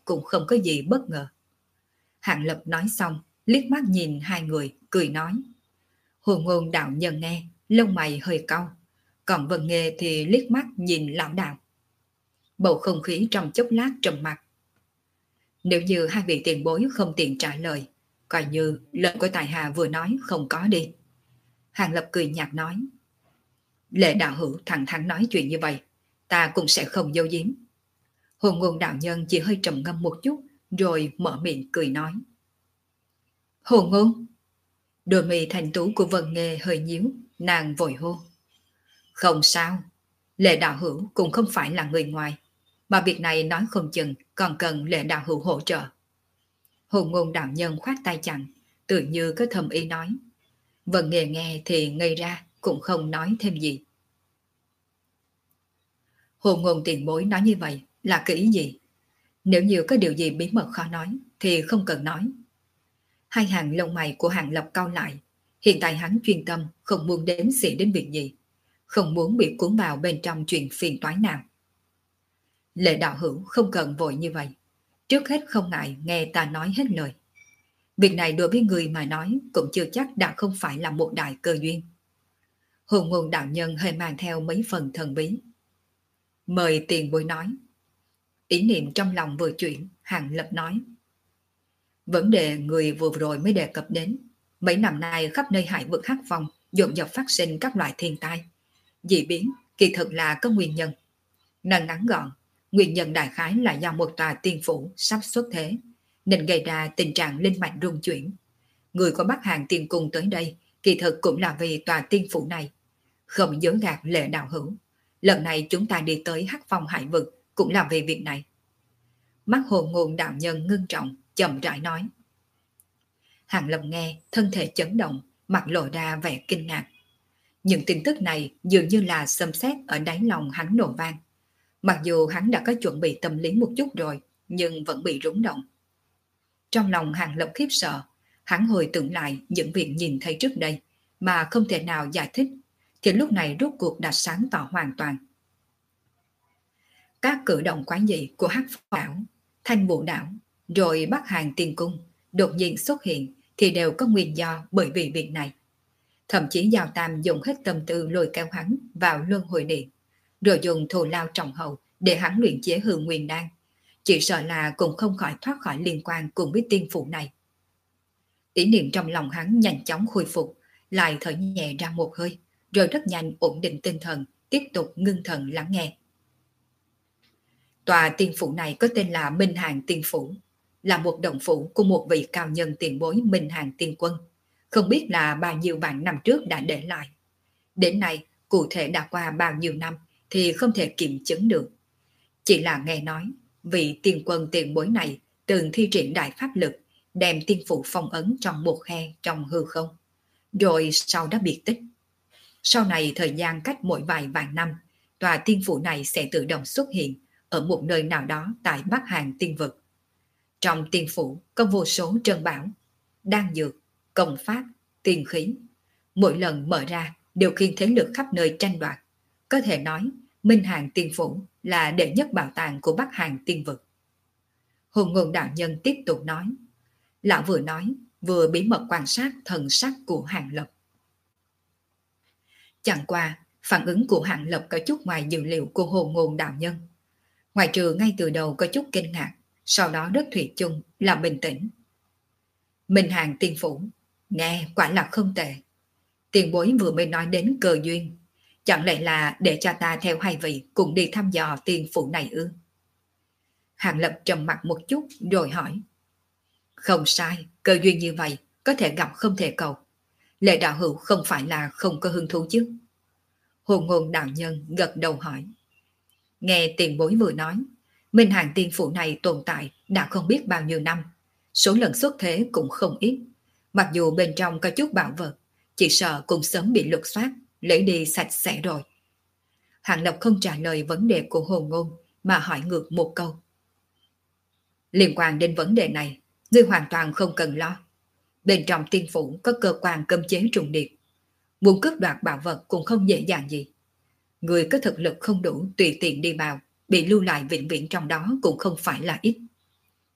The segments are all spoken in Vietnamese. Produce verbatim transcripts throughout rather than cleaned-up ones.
cũng không có gì bất ngờ. Hạng Lập nói xong, liếc mắt nhìn hai người, cười nói. Hồ Ngôn đạo nhân nghe, lông mày hơi cau, còn Vân Nghê thì liếc mắt nhìn lão đạo. Bầu không khí trong chốc lát trầm mặc. Nếu như hai vị tiền bối không tiện trả lời, coi như lời của tài hạ vừa nói không có đi. Hàng Lập cười nhạt nói. Lệ đạo hữu thẳng thắn nói chuyện như vậy, ta cũng sẽ không giấu giếm. Hồ Ngôn đạo nhân chỉ hơi trầm ngâm một chút, rồi mở miệng cười nói. Hồ Ngôn. Đôi mì thành tú của Vân Nghê hơi nhíu, nàng vội hô. Không sao, Lệ đạo hữu cũng không phải là người ngoài, mà việc này nói không chừng còn cần Lệ đạo hữu hỗ trợ. Hồ Ngôn đạo nhân khoát tay chặn, tự như có thầm ý nói. Vân Nghê nghe thì ngây ra, cũng không nói thêm gì. Hồ Ngôn tiền bối nói như vậy là cái ý gì? Nếu như có điều gì bí mật khó nói thì không cần nói. Hai hàng lông mày của Hàng Lập cau lại. Hiện tại hắn chuyên tâm, không muốn đếm xỉa đến việc gì, không muốn bị cuốn vào bên trong chuyện phiền toái nào. Lệ đạo hữu không cần vội như vậy, trước hết không ngại nghe ta nói hết lời. Việc này đối với người mà nói cũng chưa chắc đã không phải là một đại cơ duyên. Hồ Ngôn đạo nhân hơi mang theo mấy phần thần bí. Mời tiền bối nói. Ý niệm trong lòng vừa chuyển, Hàng Lập nói. Vấn đề người vừa rồi mới đề cập đến. Mấy năm nay khắp nơi hải vực Hắc Phong dồn dập phát sinh các loại thiên tai. Dị biến kỳ thực là có nguyên nhân. Nói ngắn gọn, nguyên nhân đại khái là do một tòa tiên phủ sắp xuất thế, nên gây ra tình trạng linh mạch rung chuyển. Người của Bắc Hàng tiên cung tới đây kỳ thực cũng là vì tòa tiên phủ này. Không dối gạt Lệ đạo hữu, lần này chúng ta đi tới Hắc Phong hải vực cũng là vì việc này. Mắt Hồ Ngôn đạo nhân ngưng trọng, chậm rãi nói. Hàng Lập nghe, thân thể chấn động, mặt lộ ra vẻ kinh ngạc. Những tin tức này dường như là xâm xét ở đáy lòng hắn nổ vang. Mặc dù hắn đã có chuẩn bị tâm lý một chút rồi, nhưng vẫn bị rúng động. Trong lòng Hàng Lập khiếp sợ, hắn hồi tưởng lại những việc nhìn thấy trước đây mà không thể nào giải thích, thì lúc này rốt cuộc đã sáng tỏ hoàn toàn. Các cử động quái dị của Hắc Phong đảo, Thanh Vũ đảo, rồi Bắc Hàng tiên cung đột nhiên xuất hiện thì đều có nguyên do bởi vì việc này. Thậm chí Giao Tam dùng hết tâm tư lôi kéo hắn vào luân hồi điện, rồi dùng thù lao trọng hậu để hắn luyện chế hư nguyên đan. Chỉ sợ là cũng không khỏi thoát khỏi liên quan cùng với tiên phụ này. Ý niệm trong lòng hắn nhanh chóng khôi phục, lại thở nhẹ ra một hơi, rồi rất nhanh ổn định tinh thần, tiếp tục ngưng thần lắng nghe. Tòa tiên phủ này có tên là Minh Hàng Tiên Phủ, là một động phủ của một vị cao nhân tiền bối Minh Hàng Tiên Quân, không biết là bao nhiêu vạn năm trước đã để lại. Đến nay, cụ thể đã qua bao nhiêu năm thì không thể kiểm chứng được. Chỉ là nghe nói, vị tiên quân tiền bối này từng thi triển đại pháp lực, đem tiên phủ phong ấn trong một khe trong hư không, rồi sau đó biệt tích. Sau này thời gian cách mỗi vài vạn năm, tòa tiên phủ này sẽ tự động xuất hiện ở một nơi nào đó tại Bắc Hàng tiên vực. Trong tiên phủ có vô số trân bảo, đan dược, công pháp, tiên khí. Mỗi lần mở ra đều khiến thế lực khắp nơi tranh đoạt. Có thể nói, Minh Hàng tiên phủ là đệ nhất bảo tàng của Bắc Hàng tiên vực. Hồ Ngôn đạo nhân tiếp tục nói. Lão vừa nói, vừa bí mật quan sát thần sắc của Hàng Lập. Chẳng qua, phản ứng của Hàng Lập có chút ngoài dự liệu của Hồ Ngôn đạo nhân. Ngoài trừ ngay từ đầu có chút kinh ngạc, sau đó rất thủy chung là bình tĩnh. Minh Hàng tiên phủ, nghe quả là không tệ. Tiền bối vừa mới nói đến cơ duyên, chẳng lẽ là để cho ta theo hai vị cùng đi thăm dò tiên phủ này ư? Hàng Lập trầm mặt một chút rồi hỏi. Không sai, cơ duyên như vậy có thể gặp không thể cầu. Lệ đạo hữu không phải là không có hứng thú chứ? Hồ Ngôn đạo nhân gật đầu hỏi. Nghe tiền bối vừa nói, Minh Hàng tiên phủ này tồn tại đã không biết bao nhiêu năm, số lần xuất thế cũng không ít. Mặc dù bên trong có chút bảo vật, chỉ sợ cũng sớm bị lục soát, lấy đi sạch sẽ rồi. Hàng Lập không trả lời vấn đề của Hồ Ngôn mà hỏi ngược một câu. Liên quan đến vấn đề này, ngươi hoàn toàn không cần lo. Bên trong tiên phủ có cơ quan cấm chế trùng điệp, muốn cướp đoạt bảo vật cũng không dễ dàng gì. Người có thực lực không đủ tùy tiện đi vào, bị lưu lại vĩnh viễn trong đó cũng không phải là ít.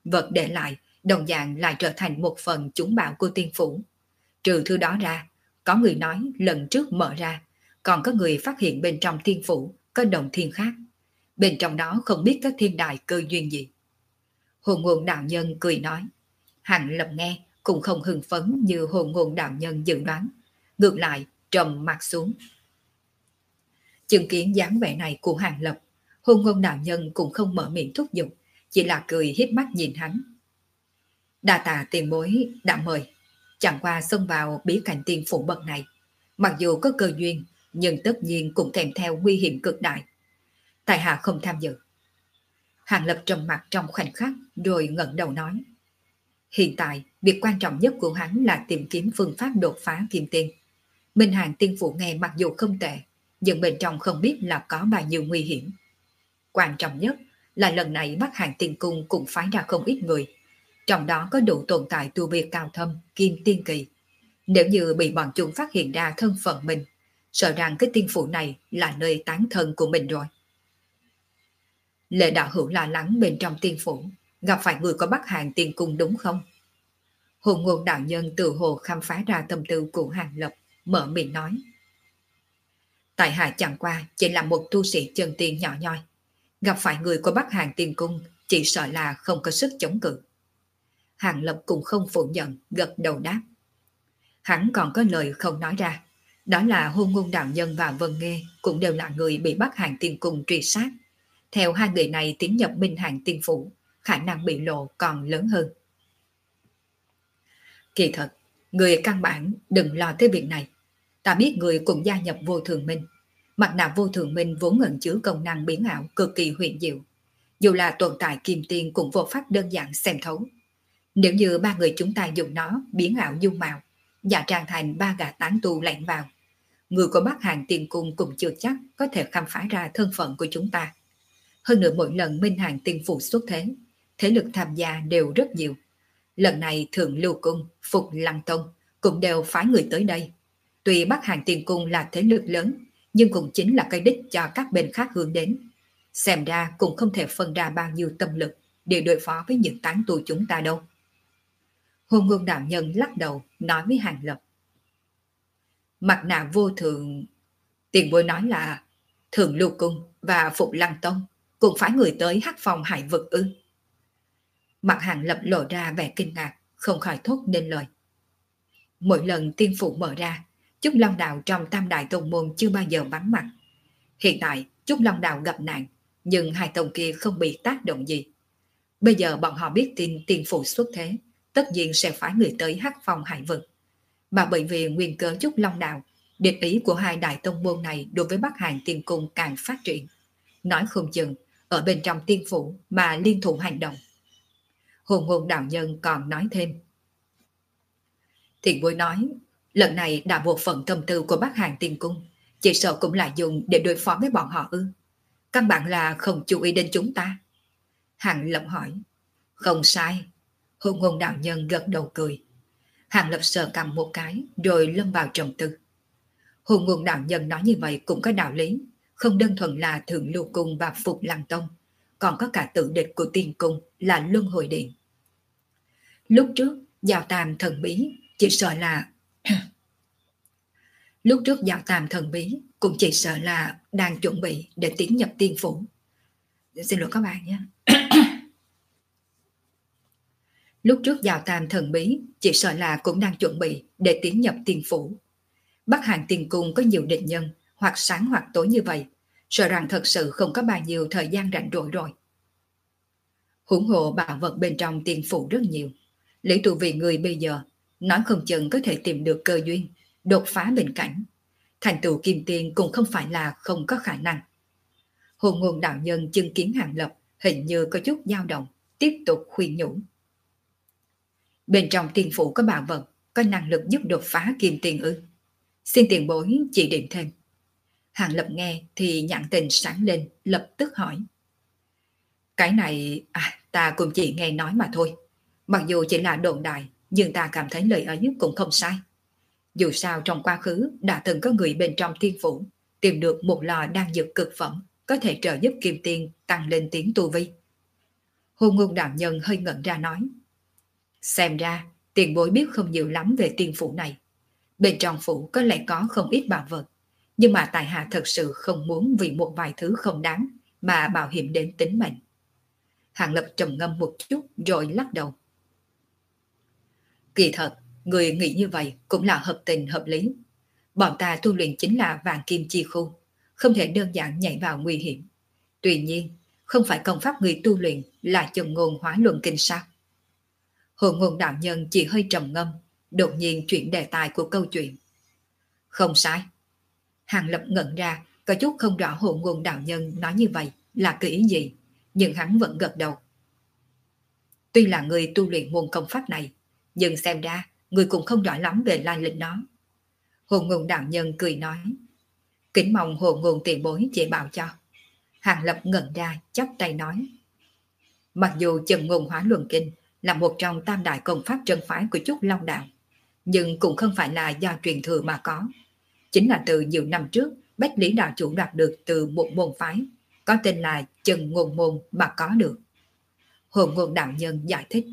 Vật để lại đồng dạng lại trở thành một phần chúng bảo của tiên phủ. Trừ thứ đó ra, có người nói lần trước mở ra, còn có người phát hiện bên trong tiên phủ có đồng thiên khác. Bên trong đó không biết có thiên đại cơ duyên gì. Hồn ngôn đạo nhân cười nói. Hàng Lập nghe cũng không hưng phấn như hồn ngôn đạo nhân dự đoán. Ngược lại, trầm mặt xuống. Chứng kiến dáng vẻ này của Hàng Lập, hồn ngôn đạo nhân cũng không mở miệng thúc giục, chỉ là cười hiếp mắt nhìn hắn. Đa tạ tiền bối đã mời, chẳng qua xông vào bí cảnh tiên phủ bậc này. Mặc dù có cơ duyên, nhưng tất nhiên cũng kèm theo nguy hiểm cực đại. Tại hạ không tham dự. Hàng Lập trầm mặt trong khoảnh khắc rồi ngẩng đầu nói. Hiện tại, việc quan trọng nhất của hắn là tìm kiếm phương pháp đột phá kim tiên. Minh Hàng tiên phủ nghe mặc dù không tệ, nhưng bên trong không biết là có bao nhiêu nguy hiểm. Quan trọng nhất là lần này Bắc Hàng tiên cung cũng phái ra không ít người, trong đó có đủ tồn tại tu vi cao thâm, kim tiên kỳ. Nếu như bị bọn chúng phát hiện ra thân phận mình, sợ rằng cái tiên phủ này là nơi tán thân của mình rồi. Lệ đạo hữu lo lắng bên trong tiên phủ, gặp phải người có Bắc Hàng tiên cung đúng không? Hồn ngôn đạo nhân tự hồ khám phá ra tâm tư của Hàng Lập, mở miệng nói. Tại hạ chẳng qua chỉ là một tu sĩ chân tiên nhỏ nhoi, gặp phải người của Bắc Hàng tiên cung chỉ sợ là không có sức chống cự. Hàng Lập cũng không phủ nhận, gật đầu đáp. Hắn còn có lời không nói ra, đó là hôn ngôn đạo nhân và Vân Nghê cũng đều là người bị Bắc Hàng tiên cung truy sát. Theo hai người này tiến nhập Minh Hàng tiên phủ, khả năng bị lộ còn lớn hơn. Kỳ thật, người căn bản đừng lo tới việc này. Ta biết người cũng gia nhập vô thường minh. Mặt nạ vô thường minh vốn ẩn chứa công năng biến ảo cực kỳ huyền diệu. Dù là tồn tại kim tiên cũng vô pháp đơn giản xem thấu. Nếu như ba người chúng ta dùng nó biến ảo dung mạo, giả trang thành ba gã tán tu lẻn vào, người của Bắc Hàng tiên cung cũng chưa chắc có thể khám phá ra thân phận của chúng ta. Hơn nữa mỗi lần Minh Hàng tiên phủ xuất thế, thế lực tham gia đều rất nhiều. Lần này Thượng Lưu Cung, Phục Lăng Tông cũng đều phái người tới đây. Tuy Bắc Hàng tiên cung là thế lực lớn, nhưng cũng chính là cái đích cho các bên khác hướng đến. Xem ra cũng không thể phân ra bao nhiêu tâm lực để đối phó với những tán tu chúng ta đâu. Hôn ngôn đạo nhân lắc đầu nói với Hàng Lập. Mặt nạ vô thường, tiền bối nói là Thượng Lưu Cung và Phục Lăng Tông cũng phải người tới hắc phòng hải vực ư? Mặt Hàng Lập lộ ra vẻ kinh ngạc, không khỏi thốt nên lời. Mỗi lần tiên phủ mở ra, Trúc Long Đạo trong Tam Đại Tông Môn chưa bao giờ vắng mặt. Hiện tại Trúc Long Đạo gặp nạn, nhưng hai tông kia không bị tác động gì. Bây giờ bọn họ biết tin tiên phủ xuất thế, tất nhiên sẽ phải người tới hắc phòng hải vực. Mà bởi vì nguyên cơ Trúc Long Đạo, địch ý của hai đại tông môn này đối với Bắc Hàng tiên cung càng phát triển. Nói không chừng, ở bên trong tiên phủ mà liên thủ hành động. Hồn ngôn đạo nhân còn nói thêm. Thiện bối nói, lần này đã bộ phận tâm tư của Bắc Hàng tiên cung, chỉ sợ cũng là dùng để đối phó với bọn họ ư? Căn bản là không chú ý đến chúng ta. Hàng Lập hỏi. Không sai. Hồn ngôn đạo nhân gật đầu cười. Hàng Lập sờ cầm một cái rồi lâm vào trầm tư. Hồn ngôn đạo nhân nói như vậy cũng có đạo lý, không đơn thuần là Thượng Lưu Cung và Phục Lăng Tông, còn có cả tự địch của tiên cung là Luân Hồi Điện. Lúc trước Giao Tam thần bí chỉ sợ là lúc trước Giao Tam thần bí cũng chỉ sợ là đang chuẩn bị để tiến nhập tiên phủ. Xin lỗi các bạn nhé. Lúc trước Giao Tam thần bí chỉ sợ là cũng đang chuẩn bị để tiến nhập tiên phủ. Bắc Hàng tiên cung có nhiều địch nhân, hoặc sáng hoặc tối như vậy, sợ rằng thật sự không có bao nhiêu thời gian rảnh rỗi rồi. Huống hộ bảo vật bên trong tiên phủ rất nhiều. Lý tụ vì người bây giờ, nói không chừng có thể tìm được cơ duyên, đột phá bình cảnh. Thành tựu kim tiên cũng không phải là không có khả năng. Hồn ngôn đạo nhân chứng kiến Hàng Lập hình như có chút dao động, tiếp tục khuyên nhủ. Bên trong tiên phủ có bảo vật, có năng lực giúp đột phá kim tiên ư? Xin tiền bối chỉ điểm thêm. Hàng Lập nghe thì nhãn tình sáng lên, lập tức hỏi. Cái này, à, ta cũng chỉ nghe nói mà thôi. Mặc dù chỉ là đồn đại, nhưng ta cảm thấy lời ấy cũng không sai. Dù sao trong quá khứ đã từng có người bên trong tiên phủ tìm được một lò đan dược cực phẩm có thể trợ giúp kim tiên tăng lên tiến tu vi. Hồ Ngôn đạo nhân hơi ngẩn ra nói. Xem ra, tiền bối biết không nhiều lắm về tiên phủ này. Bên trong phủ có lẽ có không ít bảo vật, nhưng mà tại hạ thật sự không muốn vì một vài thứ không đáng mà bảo hiểm đến tính mệnh. Hàng Lập trầm ngâm một chút rồi lắc đầu. Kỳ thật, người nghĩ như vậy cũng là hợp tình hợp lý. Bọn ta tu luyện chính là vạn kim chi khu, không thể đơn giản nhảy vào nguy hiểm. Tuy nhiên, không phải công pháp người tu luyện là chân ngôn hóa luân kinh sao? Hồ Ngôn đạo nhân chỉ hơi trầm ngâm, đột nhiên chuyển đề tài của câu chuyện. Không sai. Hàng Lập ngẩn ra, có chút không rõ Hồ Ngôn đạo nhân nói như vậy là cái ý gì, nhưng hắn vẫn gật đầu. Tuy là người tu luyện môn công pháp này, nhưng xem ra người cũng không rõ lắm về lai lịch nó. Hồ Ngôn đạo nhân cười nói. Kính mong Hồ Ngôn tiền bối chỉ bảo cho. Hàng Lập ngẩn ra, chắp tay nói. Mặc dù chân ngôn hóa luân kinh là một trong tam đại công pháp chân phái của Trúc Long Đạo, nhưng cũng không phải là do truyền thừa mà có. Chính là từ nhiều năm trước, Bách Lý đạo chủ đoạt được từ một môn phái, có tên là chân ngôn môn mà có được. Hồ Ngôn đạo nhân giải thích.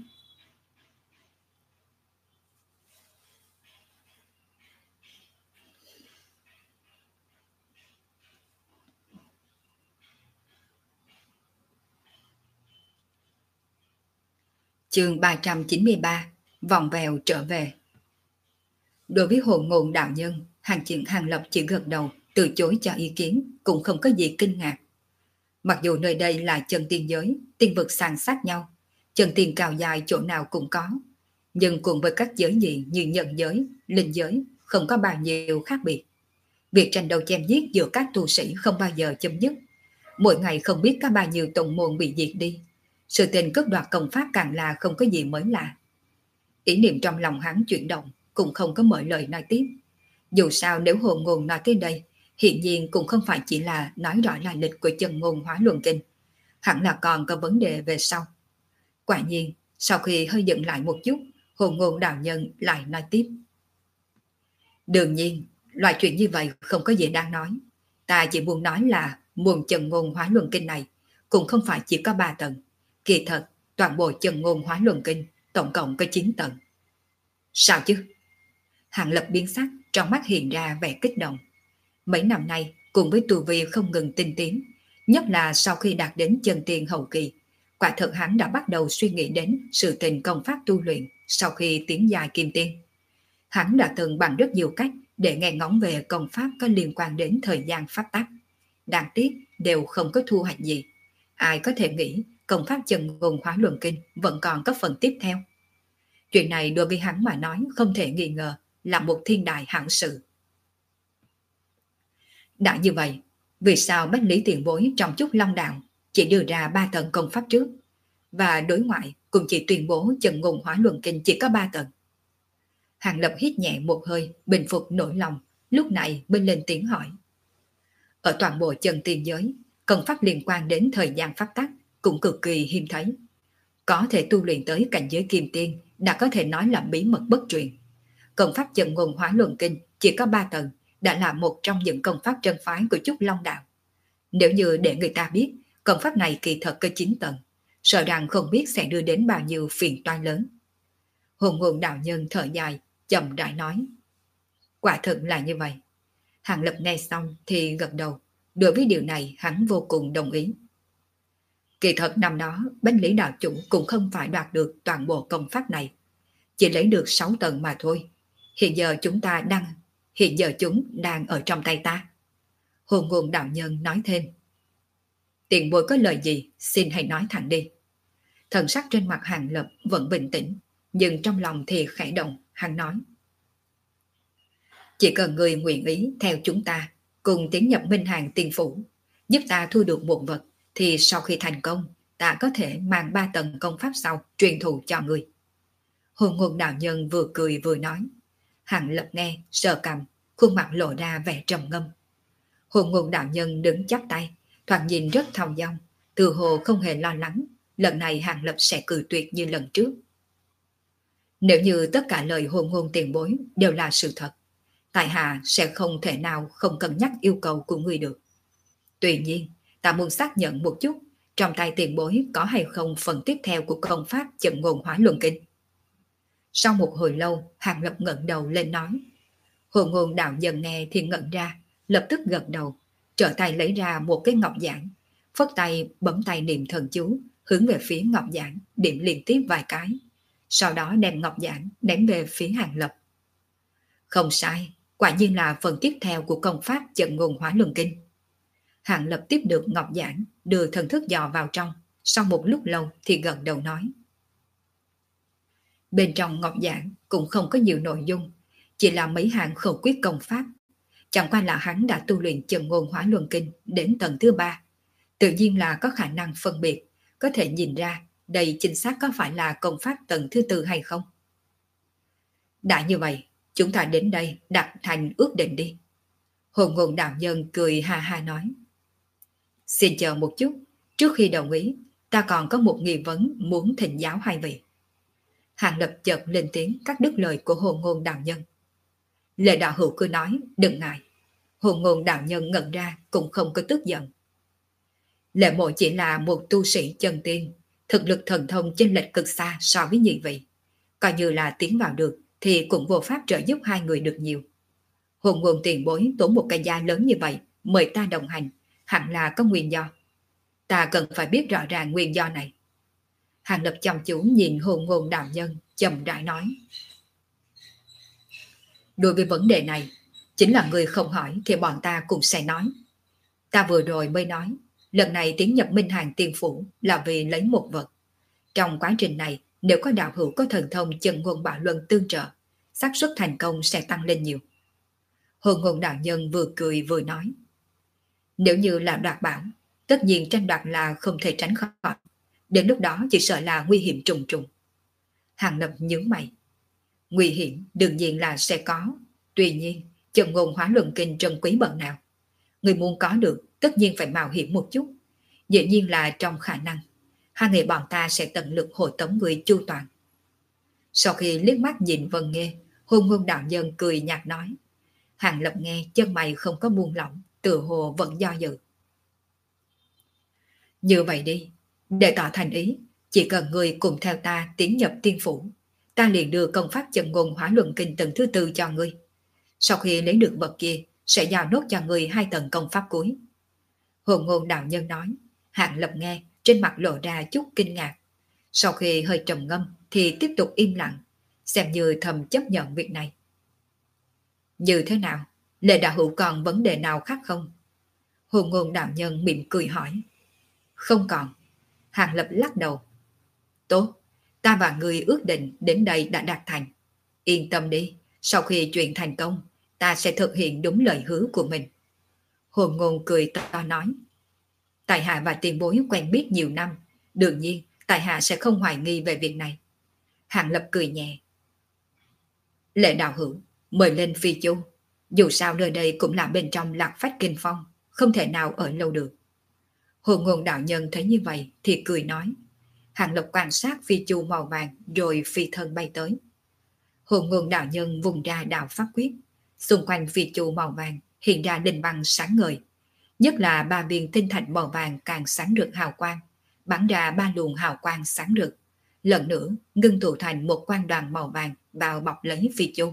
Chương ba trăm chín mươi ba, vòng vèo trở về. Đối với Hồ Ngôn đạo nhân, Hàng Chuyện Hàng Lập chỉ gật đầu, từ chối cho ý kiến, cũng không có gì kinh ngạc. Mặc dù nơi đây là chân tiên giới, tiên vực san sát nhau, chân tiên cao dài chỗ nào cũng có, nhưng cùng với các giới dị như nhân giới, linh giới, không có bao nhiêu khác biệt. Việc tranh đấu chém giết giữa các tu sĩ không bao giờ chấm dứt. Mỗi ngày không biết có bao nhiêu tông môn bị diệt đi. Sự tình cướp đoạt công pháp càng là không có gì mới lạ. Ý niệm trong lòng hắn chuyển động, cũng không có mở lời nói tiếp. Dù sao nếu Hồ Ngôn nói tới đây, hiện nhiên cũng không phải chỉ là nói rõ lai lịch của chân ngôn hóa luân kinh. Hẳn là còn có vấn đề về sau. Quả nhiên, sau khi hơi dựng lại một chút, Hồ Ngôn đạo nhân lại nói tiếp. Đương nhiên, loại chuyện như vậy không có gì đáng nói. Ta chỉ muốn nói là môn chân ngôn hóa luân kinh này cũng không phải chỉ có ba tầng. Kỳ thật, toàn bộ chân ngôn hóa luân kinh tổng cộng có chín tầng. Sao chứ? Hàng Lập biến sắc, trong mắt hiện ra vẻ kích động. Mấy năm nay, cùng với tu vi không ngừng tinh tiến, nhất là sau khi đạt đến chân tiên hậu kỳ, quả thật hắn đã bắt đầu suy nghĩ đến sự tình công pháp tu luyện sau khi tiến dài kim tiên. Hắn đã từng bằng rất nhiều cách để nghe ngóng về công pháp có liên quan đến thời gian pháp tắc. Đáng tiếc đều không có thu hoạch gì. Ai có thể nghĩ công pháp chân ngôn hóa luân kinh vẫn còn có phần tiếp theo. Chuyện này đối với hắn mà nói không thể nghi ngờ là một thiên đại hảo sự. Đã như vậy, vì sao Bách Lý tiền bối trong Trúc Long Đạo chỉ đưa ra ba tầng công pháp trước, và đối ngoại cũng chỉ tuyên bố chân ngôn hóa luân kinh chỉ có ba tầng? Hàng Lập hít nhẹ một hơi, bình phục nỗi lòng, lúc này bên lên tiếng hỏi. Ở toàn bộ chân tiên giới, công pháp liên quan đến thời gian pháp tắc cũng cực kỳ hiếm thấy. Có thể tu luyện tới cảnh giới kim tiên đã có thể nói là bí mật bất truyền. Công pháp chân ngôn hóa luân kinh chỉ có ba tầng đã là một trong những công pháp chân phái của Trúc Long Đạo. Nếu như để người ta biết công pháp này kỳ thật có chín tầng, sợ rằng không biết sẽ đưa đến bao nhiêu phiền toái lớn. Hồn Ngôn đạo nhân thở dài, chậm rãi nói. Quả thật là như vậy. Hàng Lập nghe xong thì gật đầu. Đối với điều này hắn vô cùng đồng ý. Kỳ thật năm đó Bách Lý đạo chủ cũng không phải đoạt được toàn bộ công pháp này, chỉ lấy được sáu tầng mà thôi. Hiện giờ chúng ta đang hiện giờ chúng đang ở trong tay ta. Hồn Ngôn đạo nhân nói thêm. Tiền bối có lời gì xin hãy nói thẳng đi. Thần sắc trên mặt Hàng Lập vẫn bình tĩnh, nhưng trong lòng thì khẽ động. Hắn nói. Chỉ cần người nguyện ý theo chúng ta cùng tiến nhập Minh Hàng Tiên Phủ, giúp ta thu được một vật, thì sau khi thành công ta có thể mang ba tầng công pháp sau truyền thụ cho người. Hồn Ngôn đạo nhân vừa cười vừa nói. Hàng Lập nghe sờ cằm, khuôn mặt lộ ra vẻ trầm ngâm. Hồn Ngôn đạo nhân đứng chắp tay, thoạt nhìn rất thong dong, từ hồ không hề lo lắng lần này Hàng Lập sẽ cự tuyệt như lần trước. Nếu như tất cả lời Hồn Ngôn tiền bối đều là sự thật, tại hạ sẽ không thể nào không cân nhắc yêu cầu của ngươi được. Tuy nhiên, ta muốn xác nhận một chút, trong tay tiền bối có hay không phần tiếp theo của công pháp Chân Ngôn Hóa Luân Kinh? Sau một hồi lâu, Hàng Lập ngẩng đầu lên nói. Hồ Ngôn đạo nhân nghe thì ngẩn ra, lập tức gật đầu, trở tay lấy ra một cái ngọc giản, phất tay bấm tay niệm thần chú, hướng về phía ngọc giản, điểm liên tiếp vài cái. Sau đó đem ngọc giản ném về phía Hàng Lập. Không sai, quả nhiên là phần tiếp theo của công pháp Chân Ngôn Hóa Luân Kinh. Hàng Lập tiếp được ngọc giản, đưa thần thức dò vào trong, sau một lúc lâu thì gật đầu nói. Bên trong ngọc giản cũng không có nhiều nội dung, chỉ là mấy hàng khẩu quyết công pháp. Chẳng qua là hắn đã tu luyện Chân Ngôn Hóa Luân Kinh đến tầng thứ ba, tự nhiên là có khả năng phân biệt, có thể nhìn ra đây chính xác có phải là công pháp tầng thứ tư hay không. Đã như vậy, chúng ta đến đây đặt thành ước định đi. Hồ Ngôn đạo nhân cười ha ha nói. Xin chờ một chút, trước khi đồng ý, ta còn có một nghi vấn muốn thỉnh giáo hai vị. Hàng Lập chợt lên tiếng cắt đứt lời của Hồ Ngôn đạo nhân. Lệ đạo hữu cứ nói, đừng ngại. Hồ Ngôn đạo nhân ngẩn ra cũng không có tức giận. Lệ mộ chỉ là một tu sĩ chân tiên, thực lực thần thông chênh lệch cực xa so với nhị vị. Coi như là tiến vào được thì cũng vô pháp trợ giúp hai người được nhiều. Hồ Ngôn tiền bối tốn một cái giá lớn như vậy mời ta đồng hành, hẳn là có nguyên do. Ta cần phải biết rõ ràng nguyên do này. Hàng Lập chăm chú nhìn Hồ Ngôn đạo nhân, chậm rãi nói. Đối với vấn đề này, chính là người không hỏi thì bọn ta cũng sẽ nói. Ta vừa rồi mới nói, lần này tiến nhập Minh Hàng Tiên Phủ là vì lấy một vật. Trong quá trình này, nếu có đạo hữu có thần thông Chân Ngôn Bảo Luân tương trợ, xác suất thành công sẽ tăng lên nhiều. Hồ Ngôn đạo nhân vừa cười vừa nói. Nếu như là đoạt bảo, tất nhiên tranh đoạt là không thể tránh khỏi. Đến lúc đó chỉ sợ là nguy hiểm trùng trùng. Hàng Lập nhớ mày. Nguy hiểm đương nhiên là sẽ có. Tuy nhiên, Chân Ngôn Hóa Luân Kinh trân quý bậc nào. Người muốn có được tất nhiên phải mạo hiểm một chút. Dĩ nhiên là trong khả năng, hai người bọn ta sẽ tận lực hộ tống người chu toàn. Sau khi liếc mắt nhìn Vân Nghê, Hồ Ngôn đạo nhân cười nhạt nói. Hàng Lập nghe chân mày không có buông lỏng, tự hồ vẫn do dự. Như vậy đi, để tỏ thành ý, chỉ cần người cùng theo ta tiến nhập tiên phủ, ta liền đưa công pháp Chân Ngôn Hóa Luân Kinh tầng thứ tư cho ngươi. Sau khi lấy được vật kia, sẽ giao nốt cho ngươi hai tầng công pháp cuối. Hồ Ngôn đạo nhân nói. Hạng Lập nghe, trên mặt lộ ra chút kinh ngạc. Sau khi hơi trầm ngâm thì tiếp tục im lặng, xem như thầm chấp nhận việc này. Như thế nào? Lệ đạo hữu còn vấn đề nào khác không? Hồ Ngôn đạo nhân mỉm cười hỏi. Không còn. Hạng Lập lắc đầu. Tốt, ta và người ước định đến đây đã đạt thành. Yên tâm đi, sau khi chuyện thành công, ta sẽ thực hiện đúng lời hứa của mình. Hồ Ngôn cười to nói. Tại hạ và tiền bối quen biết nhiều năm, đương nhiên tại hạ sẽ không hoài nghi về việc này. Hạng Lập cười nhẹ. Lệ đạo hữu, mời lên Phi Chu. Dù sao nơi đây cũng là bên trong Lạc Phách Kinh Phong, không thể nào ở lâu được. Hồ Ngôn đạo nhân thấy như vậy thì cười nói. Hạng Lập quan sát Phi Chu màu vàng rồi phi thân bay tới. Hồ Ngôn đạo nhân vùng ra đạo pháp quyết, xung quanh Phi Chu màu vàng hiện ra linh băng sáng ngời. Nhất là ba viên tinh thạch màu vàng càng sáng rực hào quang, bắn ra ba luồng hào quang sáng rực. Lần nữa ngưng tụ thành một quang đoàn màu vàng bao bọc lấy Phi Chu.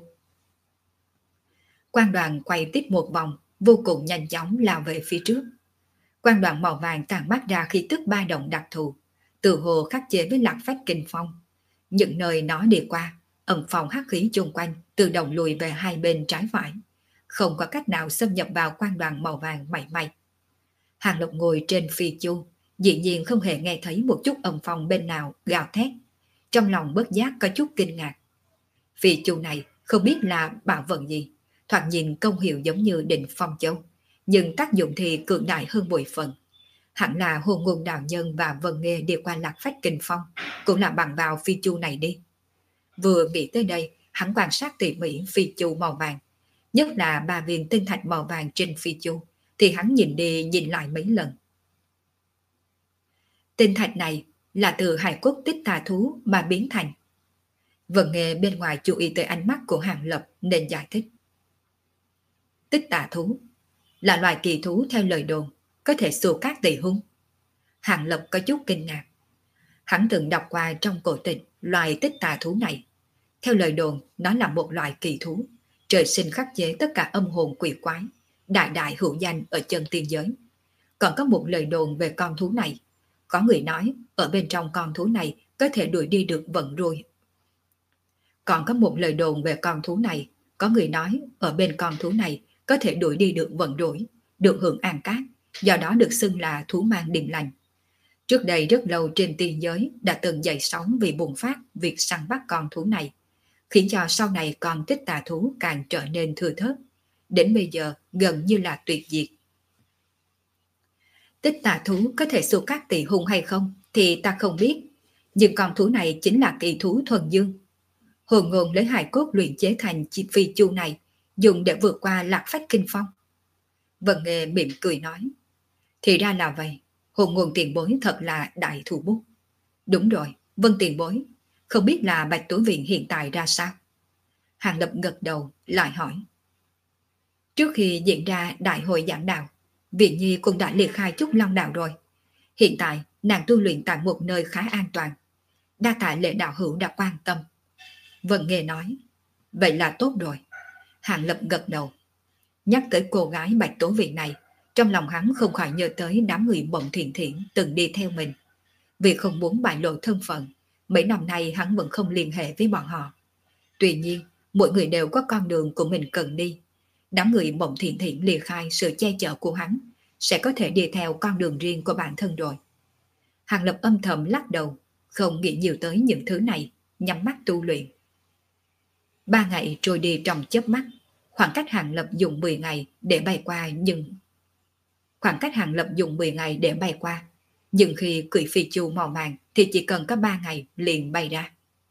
Quang đoàn quay tiếp một vòng, vô cùng nhanh chóng lao về phía trước. Quang đoàn màu vàng tàn mắt ra khí tức ba động đặc thù, từ hồ khắc chế với Lạc Phách Kinh Phong. Những nơi nó đi qua, ẩn phòng hắc khí chung quanh tự động lùi về hai bên trái phải, không có cách nào xâm nhập vào quang đoàn màu vàng mảy may. Hàng Lập ngồi trên Phi Chu, dĩ nhiên không hề nghe thấy một chút âm phong bên nào gào thét, trong lòng bất giác có chút kinh ngạc. Phi Chu này không biết là bảo vật gì, thoạt nhìn công hiệu giống như Định Phong Châu, nhưng tác dụng thì cường đại hơn bội phần. Hẳn là Hồ Ngôn đạo nhân và Vân Nghê đi qua Lạc Phách Kinh Phong, cũng là bằng vào Phi Chu này đi. Vừa nghĩ tới đây, hắn quan sát tỉ mỉ Phi Chu màu vàng, nhất là ba viên tinh thạch màu vàng trên Phi Chu, thì hắn nhìn đi nhìn lại mấy lần. Tinh thạch này là từ hải cốt tích tà thú mà biến thành. Vân Nghê bên ngoài chú ý tới ánh mắt của Hàng Lập nên giải thích. Tích tà thú là loài kỳ thú theo lời đồn, có thể xua cát tỳ hung. Hàng Lập có chút kinh ngạc. Hắn từng đọc qua trong cổ tịch loài tích tà thú này. Theo lời đồn, nó là một loài kỳ thú, trời sinh khắc chế tất cả âm hồn quỷ quái, đại đại hữu danh ở chân tiên giới. Còn có một lời đồn về con thú này. Có người nói, ở bên trong con thú này có thể đuổi đi được vận rủi. Còn có một lời đồn về con thú này, có người nói, ở bên con thú này có thể đuổi đi được vận rủi, được hưởng an cát, do đó được xưng là thú mang điềm lành. Trước đây rất lâu trên tiên giới đã từng dậy sóng vì bùng phát việc săn bắt con thú này, khiến cho sau này con tích tà thú càng trở nên thưa thớt, đến bây giờ gần như là tuyệt diệt. Tích tà thú có thể xua các tỳ hung hay không thì ta không biết, nhưng con thú này chính là kỳ thú thuần dương. Hồn ngôn lấy hài cốt luyện chế thành chi phi chu này, dùng để vượt qua lạc phách kinh phong. Vân Nghê mỉm cười nói, thì ra là vậy, hồn ngôn tiền bối thật là đại thủ bút. Đúng rồi, Vân tiền bối, không biết là Bạch Tối Viện hiện tại ra sao? Hàng Lập gật đầu, lại hỏi. Trước khi diễn ra đại hội giảng đạo, Viện Nhi cũng đã liệt khai Trúc Long Đạo rồi. Hiện tại, nàng tu luyện tại một nơi khá an toàn. Đa tạ Lệ đạo hữu đã quan tâm. Vân Nghê nói, vậy là tốt rồi. Hàng Lập gật đầu. Nhắc tới cô gái Bạch Tố Viện này, trong lòng hắn không khỏi nhớ tới đám người Mộng Thiện Thiện từng đi theo mình. Vì không muốn bại lộ thân phận, mấy năm nay hắn vẫn không liên hệ với bọn họ. Tuy nhiên, mỗi người đều có con đường của mình cần đi. Đám người Mộng Thiện Thiện liệt khai sự che chở của hắn, sẽ có thể đi theo con đường riêng của bản thân rồi. Hàng Lập âm thầm lắc đầu, không nghĩ nhiều tới những thứ này, nhắm mắt tu luyện. Ba ngày trôi đi trong chớp mắt, khoảng cách Hàng Lập dùng mười ngày để bay qua nhưng... Khoảng cách Hàng Lập dùng mười ngày để bay qua, nhưng khi cưỡi phi chu màu màng thì chỉ cần có ba ngày liền bay ra.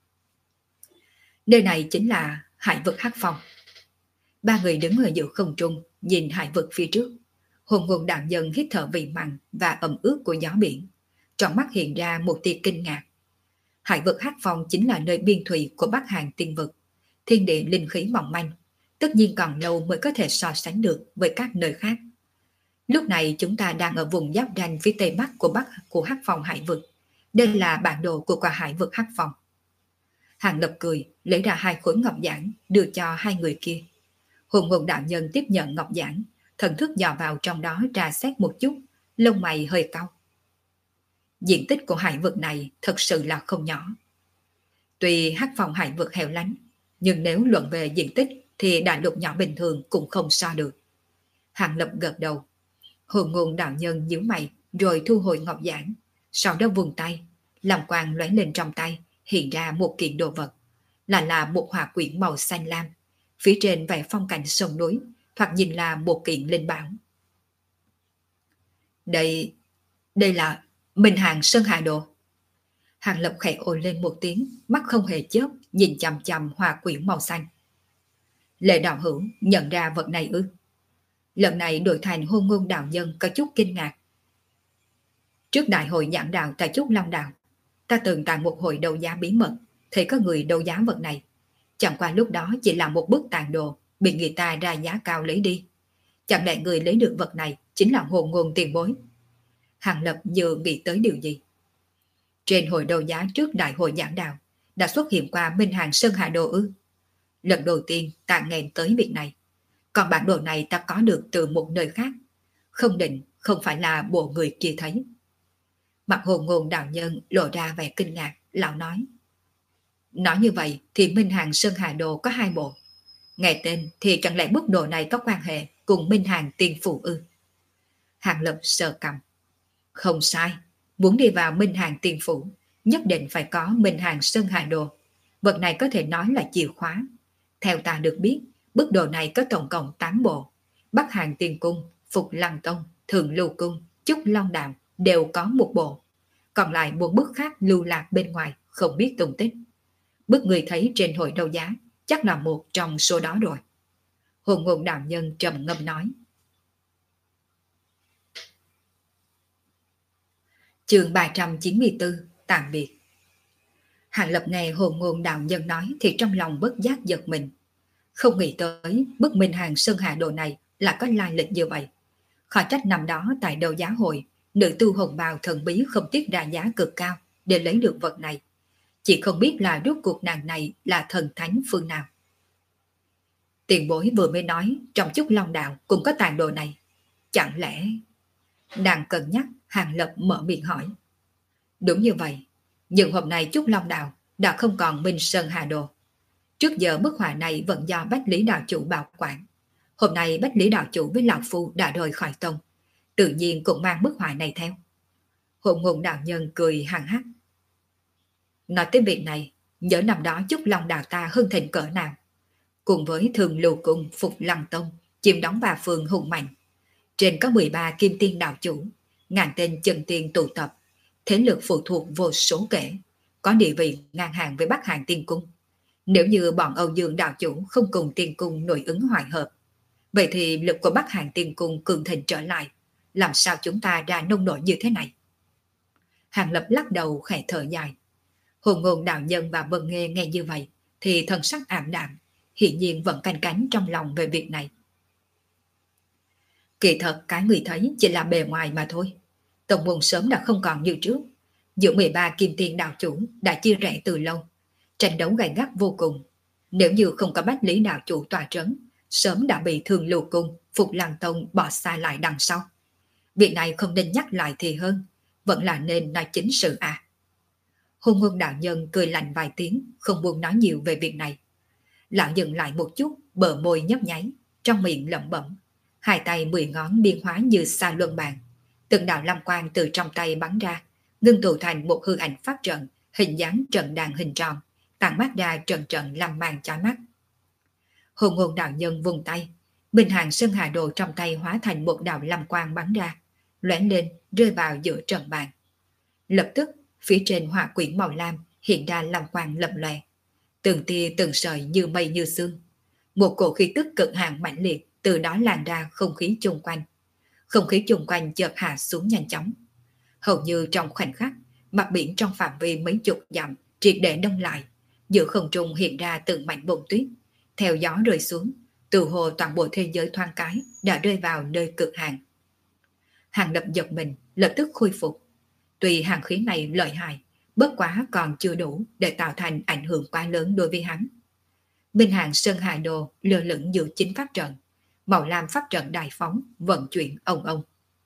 Nơi này chính là hải vực Hắc Phong. Ba người đứng ở giữa không trung, nhìn hải vực phía trước. Hồn hồn đạo nhân hít thở vị mặn và ẩm ướt của gió biển. Trong mắt hiện ra một tia kinh ngạc. Hải vực Hắc Phong chính là nơi biên thủy của Bắc Hàn tiên vực. Thiên địa linh khí mỏng manh, tất nhiên còn lâu mới có thể so sánh được với các nơi khác. Lúc này chúng ta đang ở vùng giáp ranh phía tây bắc của Bắc của Hắc Phong hải vực. Đây là bản đồ của quả hải vực Hắc Phong. Hàng Lập cười, lấy ra hai khối ngọc giản, đưa cho hai người kia. Hồn hồn đạo nhân tiếp nhận ngọc giản, thần thức dò vào trong đó tra xét một chút, lông mày hơi cau. Diện tích của hải vực này thật sự là không nhỏ. Tuy Hắc Phong hải vực hẻo lánh, nhưng nếu luận về diện tích thì đại lục nhỏ bình thường cũng không so được. Hàng Lập gật đầu. Hồn ngôn đạo nhân nhíu mày rồi thu hồi ngọc giản, sau đó vùng tay, làm quang lóe lên trong tay, hiện ra một kiện đồ vật, là là một hỏa quyển màu xanh lam, phía trên vẽ phong cảnh sông núi, thoạt nhìn là một kiện linh bảo. Đây, đây là Minh Hàng Sơn Hà Đồ. Hàng Lập khẽ ồ lên một tiếng, mắt không hề chớp, nhìn chằm chằm hỏa quyển màu xanh. Lệ đạo hữu nhận ra vật này ư? Lần này đổi thành hôn ngôn đạo nhân có chút kinh ngạc. Trước đại hội giảng đạo tại Trúc Long Đạo, ta từng tại một hội đấu giá bí mật, thấy có người đấu giá vật này. Chẳng qua lúc đó chỉ là một bức tàn đồ, bị người ta ra giá cao lấy đi. Chẳng lẽ người lấy được vật này chính là hồn ngôn tiền bối? Hàng Lập như nghĩ tới điều gì. Trên hội đấu giá trước đại hội giảng đạo, đã xuất hiện qua Minh Hàng Sơn Hà Đồ ư? Lần đầu tiên ta nghe tới việc này. Còn bản đồ này ta có được từ một nơi khác. Không định không phải là bộ người kia thấy. Mặt hồn ngôn đạo nhân lộ ra vẻ kinh ngạc, lão nói. Nói như vậy thì Minh Hàng Sơn Hà Đồ có hai bộ. Nghe tên thì chẳng lẽ bức đồ này có quan hệ cùng Minh Hàng Tiên Phụ ư? Hàng Lập sờ cằm. Không sai, muốn đi vào Minh Hàng Tiên Phủ, nhất định phải có Minh Hàng Sơn Hà Đồ. Vật này có thể nói là chìa khóa. Theo ta được biết, bức đồ này có tổng cộng tám bộ. Bắc Hàng Tiên Cung, Phục Lăng Tông, Thượng Lưu Cung, Trúc Long Đạo đều có một bộ. Còn lại một bức khác lưu lạc bên ngoài, không biết tung tích. Bức người thấy trên hội đấu giá chắc là một trong số đó rồi. Hồn ngôn đạo nhân trầm ngâm nói. Chương ba trăm chín mươi tư, tạm biệt. Hàng Lập nghe hồn ngôn đạo nhân nói thì trong lòng bất giác giật mình. Không nghĩ tới bức Minh Hàng Sơn Hà Đồ này là có lai lịch như vậy. Khỏi trách năm đó tại đấu giá hội, nữ tu hồng bào thần bí không tiếc ra giá cực cao để lấy được vật này. Chỉ không biết là rốt cuộc nàng này là thần thánh phương nào. Tiền bối vừa mới nói trong Chúc Long Đạo cũng có tàn đồ này. Chẳng lẽ... Nàng cân nhắc, Hàng Lập mở miệng hỏi. Đúng như vậy, nhưng hôm nay Chúc Long Đạo đã không còn Minh Sơn Hà Đồ. Trước giờ bức họa này vẫn do Bách Lý Đạo Chủ bảo quản. Hôm nay Bách Lý Đạo Chủ với Lão Phu đã rời khỏi tông, tự nhiên cũng mang bức họa này theo. Hồn Ngôn đạo nhân cười hằng hắc. Nói tới việc này, nhớ năm đó Chúc Long Đạo ta hưng thịnh cỡ nào. Cùng với Thường Lưu Cung Phục Lăng Tông chiếm đóng ba phường hùng mạnh. Trên có mười ba kim tiên đạo chủ, ngàn tên chân tiên tụ tập, thế lực phụ thuộc vô số kể, có địa vị ngang hàng với Bắc Hàn Tiên Cung. Nếu như bọn Âu Dương đạo chủ không cùng Tiên Cung nội ứng hòa hợp, vậy thì lực của Bắc Hàn Tiên Cung cường thịnh trở lại, làm sao chúng ta ra nông nổi như thế này? Hàng Lập lắc đầu khẽ thở dài. Hồn Ngôn đạo nhân và Vân Nghê nghe như vậy thì thần sắc ảm đạm, hiển nhiên vẫn canh cánh trong lòng về việc này. Kỳ thật cái người thấy chỉ là bề ngoài mà thôi. Tông môn sớm đã không còn như trước. Giữa mười ba kim tiên đạo chủ đã chia rẽ từ lâu, tranh đấu gay gắt vô cùng. Nếu như không có Bách Lý đạo chủ tòa trấn, sớm đã bị Thường Lưu Cung, Phục Lăng Tông bỏ xa lại đằng sau. Việc này không nên nhắc lại thì hơn, vẫn là nên nói chính sự à. Hôn Ngôn đạo nhân cười lạnh vài tiếng, không buồn nói nhiều về việc này. Lão dừng lại một chút, bờ môi nhấp nháy, trong miệng lẩm bẩm. Hai tay mười ngón biến hóa như xa luân bàn. Từng đạo lam quang từ trong tay bắn ra, ngưng tụ thành một hư ảnh pháp trận, hình dáng trận đàn hình tròn, tản mát ra trận trận lam mang chói mắt. Hồn Ngôn đạo nhân vùng tay, Bình Hàng Sơn Hà Đồ trong tay hóa thành một đạo lam quang bắn ra, lóe lên rơi vào giữa trận bàn. Lập tức, phía trên hỏa quyển màu lam hiện ra lam quang lập lòe, từng tia từng sợi như mây như sương. Một cổ khí tức cực hạn mãnh liệt từ đó lan ra không khí chung quanh. Không khí chung quanh chợt hạ xuống nhanh chóng. Hầu như trong khoảnh khắc, mặt biển trong phạm vi mấy chục dặm triệt để đông lại, giữa không trung hiện ra từng mảnh bông tuyết, theo gió rơi xuống, từ hồ toàn bộ thế giới thoáng cái đã rơi vào nơi cực hạn. Hàng Lập giật mình, lập tức khôi phục. Tuy hàng khí này lợi hại, bất quá còn chưa đủ để tạo thành ảnh hưởng quá lớn đối với hắn. Minh Hàng Sơn Hà Đồ lơ lửng giữa chính pháp trận, màu lam pháp trận đại phóng vận chuyển ông ông.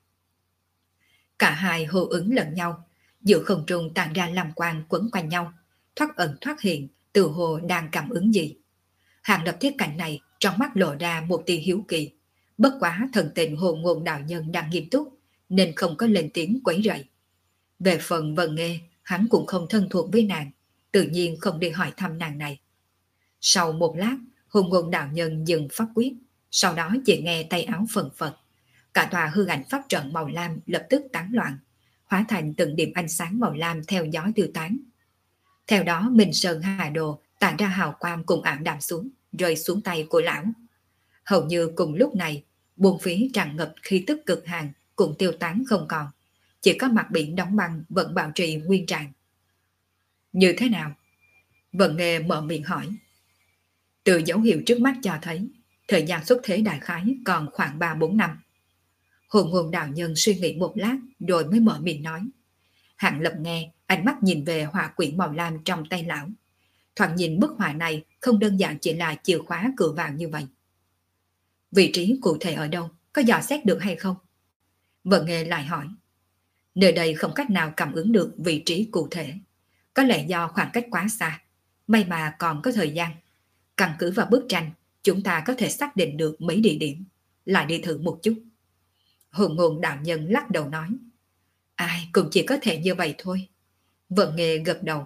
Cả hai hô ứng lẫn nhau, giữa không trung tàn ra lam quang quấn quanh nhau, thoát ẩn thoát hiện, từ hồ đang cảm ứng gì. Hàng Lập thiết cảnh này trong mắt lộ ra một tia hiếu kỳ, bất quá thần tình Hồn Ngôn đạo nhân đang nghiêm túc nên không có lên tiếng quấy rầy. Về phần Vân Nghê, hắn cũng không thân thuộc với nàng, tự nhiên không đi hỏi thăm nàng này. Sau một lát, Hồn Ngôn đạo nhân dừng pháp quyết, sau đó chỉ nghe tay áo phần phật. Cả tòa hư ảnh pháp trận màu lam lập tức tán loạn, hóa thành từng điểm ánh sáng màu lam theo gió tiêu tán. Theo đó Minh Sơn Hà Đồ tản ra hào quang cùng ảm đạm xuống, rơi xuống tay của lão. Hầu như cùng lúc này, buồn phía tràn ngập khí tức cực hạn cũng tiêu tán không còn, chỉ có mặt biển đóng băng vẫn bảo trì nguyên trạng. Như thế nào? Vận Nghê mở miệng hỏi. Từ dấu hiệu trước mắt cho thấy, thời gian xuất thế đại khái còn khoảng ba bốn năm. Hồn Ngôn đạo nhân suy nghĩ một lát rồi mới mở miệng nói. Hạng Lập nghe, ánh mắt nhìn về hỏa quyển màu lam trong tay lão. Thoạt nhìn bức họa này không đơn giản chỉ là chìa khóa cửa vào như vậy. Vị trí cụ thể ở đâu, có dò xét được hay không? Vận Nghê lại hỏi. Nơi đây không cách nào cảm ứng được vị trí cụ thể. Có lẽ do khoảng cách quá xa, may mà còn có thời gian. Căn cứ vào bức tranh, chúng ta có thể xác định được mấy địa điểm. Lại đi thử một chút. Hồn Ngôn đạo nhân lắc đầu nói. Ai cũng chỉ có thể như vậy thôi. Vận Nghê gật đầu.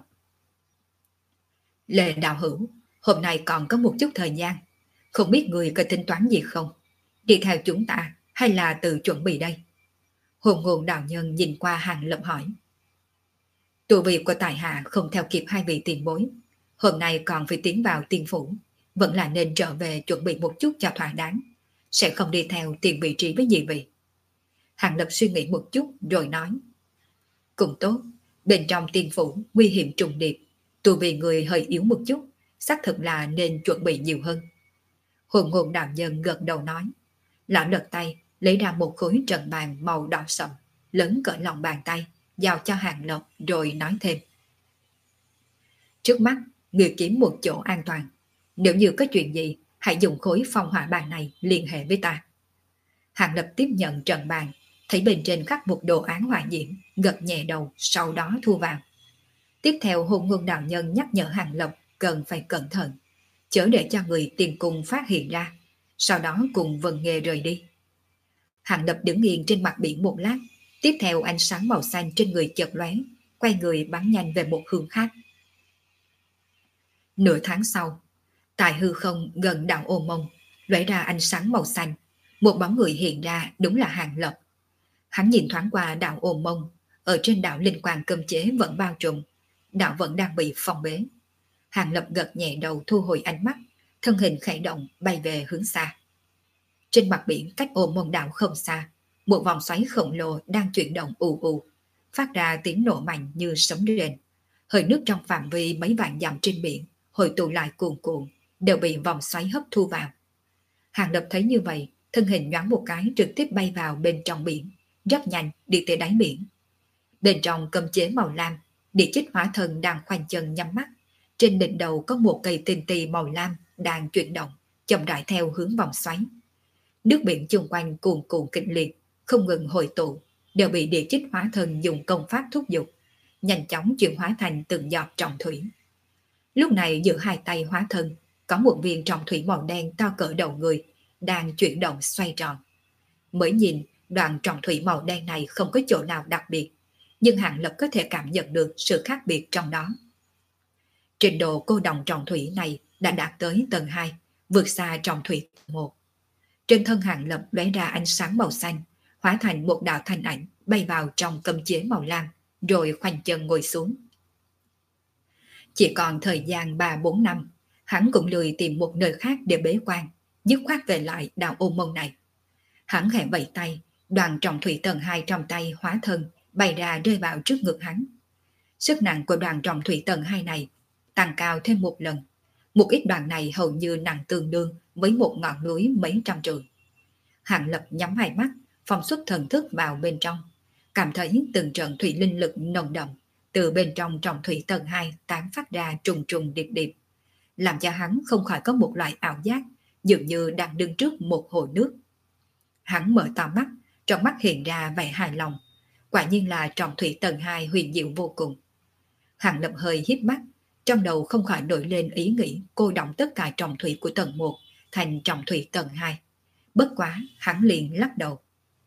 Lệ đạo hữu, hôm nay còn có một chút thời gian. Không biết người có tính toán gì không? Đi theo chúng ta hay là tự chuẩn bị đây? Hồn Ngôn đạo nhân nhìn qua Hàng Lập hỏi. Tu vi của tài hạ không theo kịp hai vị tiền bối. Hôm nay còn phải tiến vào tiên phủ. Vẫn là nên trở về chuẩn bị một chút cho thỏa đáng. Sẽ không đi theo tiền vị trí với nhị vị. Hàng Lập suy nghĩ một chút rồi nói. Cũng tốt, bên trong tiên phủ nguy hiểm trùng điệp. Tu vi người hơi yếu một chút, xác thực là nên chuẩn bị nhiều hơn. Hồn Ngôn đạo nhân gật đầu nói. Lão lật tay lấy ra một khối trận bàn màu đỏ sậm, lớn cỡ lòng bàn tay, giao cho Hàng Lập rồi nói thêm. Trước mắt, người kiếm một chỗ an toàn. Nếu như có chuyện gì, hãy dùng khối phong hỏa bàn này liên hệ với ta. Hàng Lập tiếp nhận trận bàn, thấy bên trên khắc một đồ án hỏa diễm, gật nhẹ đầu, sau đó thu vào. Tiếp theo Hôn Ngôn đạo nhân nhắc nhở Hàng Lập cần phải cẩn thận, chớ để cho người tiền cung phát hiện ra, sau đó cùng Vân Nghê rời đi. Hàng Lập đứng yên trên mặt biển một lát, tiếp theo ánh sáng màu xanh trên người chợt lóe, quay người bắn nhanh về một hướng khác. Nửa tháng sau, tại hư không gần đảo Ô Mông, lóe ra ánh sáng màu xanh, một bóng người hiện ra, đúng là Hàng Lập. Hắn nhìn thoáng qua đảo Ô Mông, ở trên đảo linh quang cấm chế vẫn bao trùm, đảo vẫn đang bị phong bế. Hàng Lập gật nhẹ đầu thu hồi ánh mắt, thân hình khẽ động bay về hướng xa. Trên mặt biển cách Ô Mông đảo không xa, một vòng xoáy khổng lồ đang chuyển động ù ù, phát ra tiếng nổ mạnh như sấm rền. Hơi nước trong phạm vi mấy vạn dặm trên biển hội tụ lại cuồn cuộn, đều bị vòng xoáy hấp thu vào. Hàng Lập thấy như vậy, thân hình nhoáng một cái trực tiếp bay vào bên trong biển, rất nhanh đi tới đáy biển. Bên trong cấm chế màu lam, Địa Chích Hóa Thân đang khoanh chân nhắm mắt. Trên đỉnh đầu có một cây tinh tì màu lam đang chuyển động, chậm rãi theo hướng vòng xoáy. Nước biển chung quanh cuồn cuộn kịch liệt, không ngừng hồi tụ, đều bị Địa Chích Hóa Thân dùng công pháp thúc giục, nhanh chóng chuyển hóa thành từng giọt trọng thủy. Lúc này giữa hai tay hóa thân, có một viên trọng thủy màu đen to cỡ đầu người, đang chuyển động xoay tròn. Mới nhìn, đoạn trọng thủy màu đen này không có chỗ nào đặc biệt, nhưng Hàng Lập có thể cảm nhận được sự khác biệt trong đó. Trình độ cô đồng trọng thủy này đã đạt tới tầng hai, vượt xa trọng thủy tầng một. Trên thân Hàng Lập lóe ra ánh sáng màu xanh, hóa thành một đạo thanh ảnh bay vào trong cấm chế màu lam, rồi khoanh chân ngồi xuống. Chỉ còn thời gian ba bốn năm, hắn cũng lười tìm một nơi khác để bế quan, dứt khoát về lại đảo Ô Mông này. Hắn khẽ vẫy tay, đoàn trọng thủy tầng hai trong tay hóa thân bay ra rơi vào trước ngực hắn. Sức nặng của đoàn trọng thủy tầng hai này tăng cao thêm một lần. Một ít đoàn này hầu như nặng tương đương với một ngọn núi mấy trăm trượng. Hàng Lập nhắm hai mắt, phóng xuất thần thức vào bên trong, cảm thấy từng trận thủy linh lực nồng đậm từ bên trong trọng thủy tầng hai tán phát ra trùng trùng điệp điệp, làm cho hắn không khỏi có một loại ảo giác, dường như đang đứng trước một hồ nước. Hắn mở to mắt, trong mắt hiện ra vẻ hài lòng, quả nhiên là trọng thủy tầng hai huyền diệu vô cùng. Hàng Lập hơi híp mắt, trong đầu không khỏi nổi lên ý nghĩ cô động tất cả trọng thủy của tầng một thành trọng thủy tầng hai. Bất quá, hắn liền lắc đầu.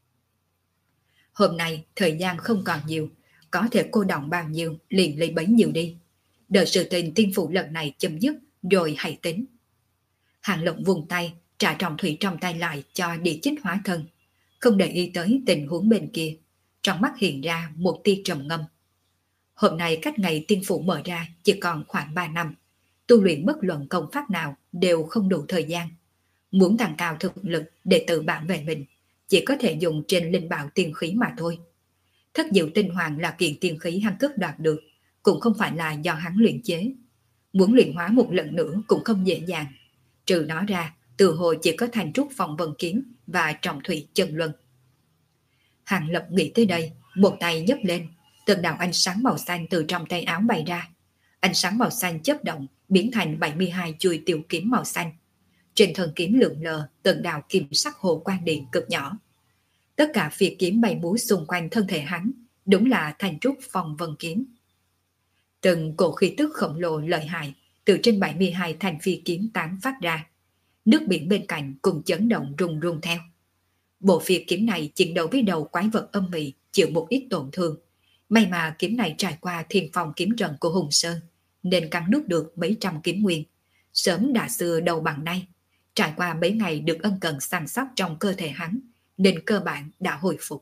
Hôm nay thời gian không còn nhiều, có thể cô động bao nhiêu liền lấy bấy nhiêu đi. Đợi sự tình tiên phụ lần này chấm dứt rồi hãy tính. Hàng Lập vùng tay, trả trọng thủy trong tay lại cho Địa Chích Hóa Thân, không để ý tới tình huống bên kia. Trong mắt hiện ra một tia trầm ngâm. Hôm nay cách ngày tiên phủ mở ra chỉ còn khoảng ba năm, tu luyện bất luận công pháp nào đều không đủ thời gian. Muốn tăng cao thực lực để tự bảo vệ mình, chỉ có thể dùng trên linh bảo tiên khí mà thôi. Thất diệu tinh hoàng là kiện tiên khí hắn cướp đoạt được, cũng không phải là do hắn luyện chế. Muốn luyện hóa một lần nữa cũng không dễ dàng. Trừ nó ra, từ hồi chỉ có Thanh Trúc Phong Vân Kiếm và Trọng Thủy Chân Luân. Hàng Lập nghĩ tới đây, một tay nhấc lên, từng đạo ánh sáng màu xanh từ trong tay áo bay ra. Ánh sáng màu xanh chớp động, biến thành bảy mươi hai chuôi tiểu kiếm màu xanh. Trên thân kiếm lượn lờ, từng đạo kim sắc hồ quang điện cực nhỏ. Tất cả phi kiếm bay múa xung quanh thân thể hắn, đúng là Thanh Trúc Phong Vân Kiếm. Từng cổ khí tức khổng lồ lợi hại từ trên bảy mươi hai thanh phi kiếm tán phát ra. Nước biển bên cạnh cùng chấn động rung rung theo. Bộ phi kiếm này chiến đấu với đầu quái vật âm mị, chịu một ít tổn thương. May mà kiếm này trải qua thiên phong kiếm trận của Hùng Sơn, nên cắn nuốt được mấy trăm kiếm nguyên. Sớm đã xưa đầu bằng nay, trải qua mấy ngày được ân cần săn sóc trong cơ thể hắn, nên cơ bản đã hồi phục.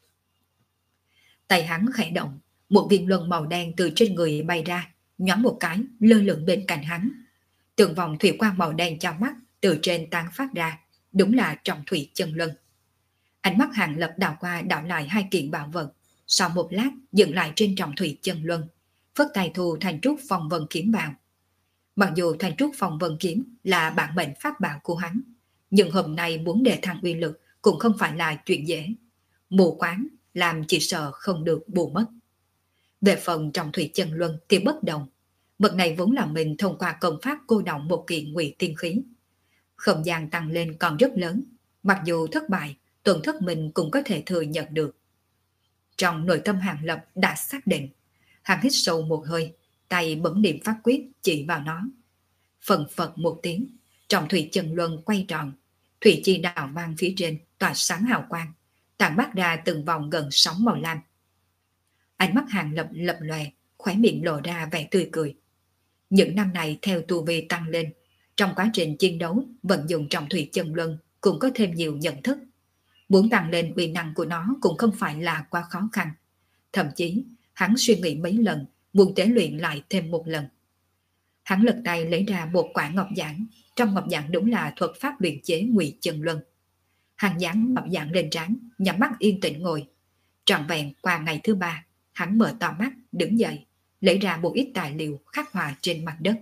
Tay hắn khẽ động, một viên luân màu đen từ trên người bay ra, nhoáng một cái lơ lửng bên cạnh hắn. Từng vòng thủy quang màu đen cho mắt từ trên tán phát ra, đúng là Trọng Thủy Chân Luân. Ánh mắt Hàng Lập đảo qua đảo lại hai kiện bảo vật, sau một lát dừng lại trên Trọng Thủy Chân Luân, phất tay thu Thanh Trúc Phong Vân Kiếm vào. Mặc dù Thanh Trúc Phong Vân Kiếm là bản mệnh pháp bảo của hắn, nhưng hôm nay muốn đề thăng uy lực cũng không phải là chuyện dễ. Mù quáng làm chỉ sợ không được bù mất. Về phần trọng thủy chân luân thì bất đồng. Mật này vốn là mình thông qua công pháp cô động một kiện ngụy tiên khí. Không gian tăng lên còn rất lớn, mặc dù thất bại, tuần thất mình cũng có thể thừa nhận được. Trong nội tâm Hàng Lập đã xác định, hắn hít sâu một hơi, tay bấm niệm pháp quyết chỉ vào nó. Phần phật một tiếng, trọng thủy chân luân quay tròn, thủy chi đào mang phía trên tỏa sáng hào quang, tản mát ra từng vòng gần sóng màu lam. Ánh mắt Hàng Lập lập lòe, khóe miệng lộ ra vẻ tươi cười. Những năm này theo tu vi tăng lên, trong quá trình chiến đấu vận dụng trọng thủy chân luân cũng có thêm nhiều nhận thức. Muốn tăng lên uy năng của nó cũng không phải là quá khó khăn. Thậm chí, hắn suy nghĩ mấy lần, muốn tế luyện lại thêm một lần. Hắn lật tay lấy ra một quả ngọc giản, trong ngọc giản đúng là thuật pháp luyện chế ngụy chân luân. Hắn dán ngọc giản lên trán, nhắm mắt yên tĩnh ngồi. Trọn vẹn qua ngày thứ ba, hắn mở to mắt, đứng dậy, lấy ra một ít tài liệu khắc họa trên mặt đất.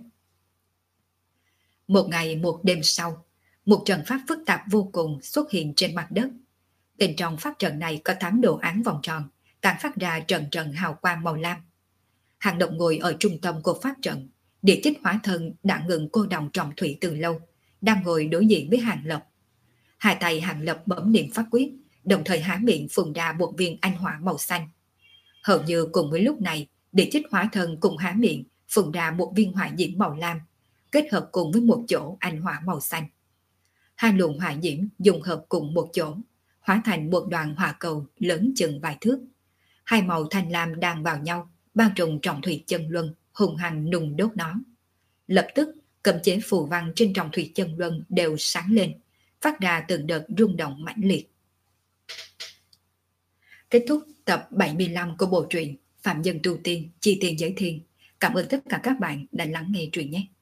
Một ngày một đêm sau, một trận pháp phức tạp vô cùng xuất hiện trên mặt đất. Bên trong pháp trận này có tám đồ án vòng tròn, tản phát ra trận trận hào quang màu lam. Hàng Lập ngồi ở trung tâm của pháp trận, địa chích hóa thân đã ngừng cô đồng trọng thủy từ lâu, đang ngồi đối diện với Hàng Lập. Hai tay Hàng Lập bấm niệm pháp quyết, đồng thời há miệng phun ra một viên anh hỏa màu xanh. Hầu như cùng với lúc này, địa chích hóa thân cùng há miệng phun ra một viên hỏa diễm màu lam, kết hợp cùng với một chỗ anh hỏa màu xanh. Hai luồng hỏa diễm dùng hợp cùng một chỗ, hóa thành một đoàn hỏa cầu lớn chừng vài thước. Hai màu thanh lam đang vào nhau, bao trùm trọng thủy chân luân, hùng hăng nung đốt nó. Lập tức, cấm chế phù văn trên trọng thủy chân luân đều sáng lên, phát ra từng đợt rung động mãnh liệt. Kết thúc tập bảy mươi lăm của bộ truyện Phạm Nhân Tu Tiên Chi Tiền Giới Thiên. Cảm ơn tất cả các bạn đã lắng nghe truyện nhé.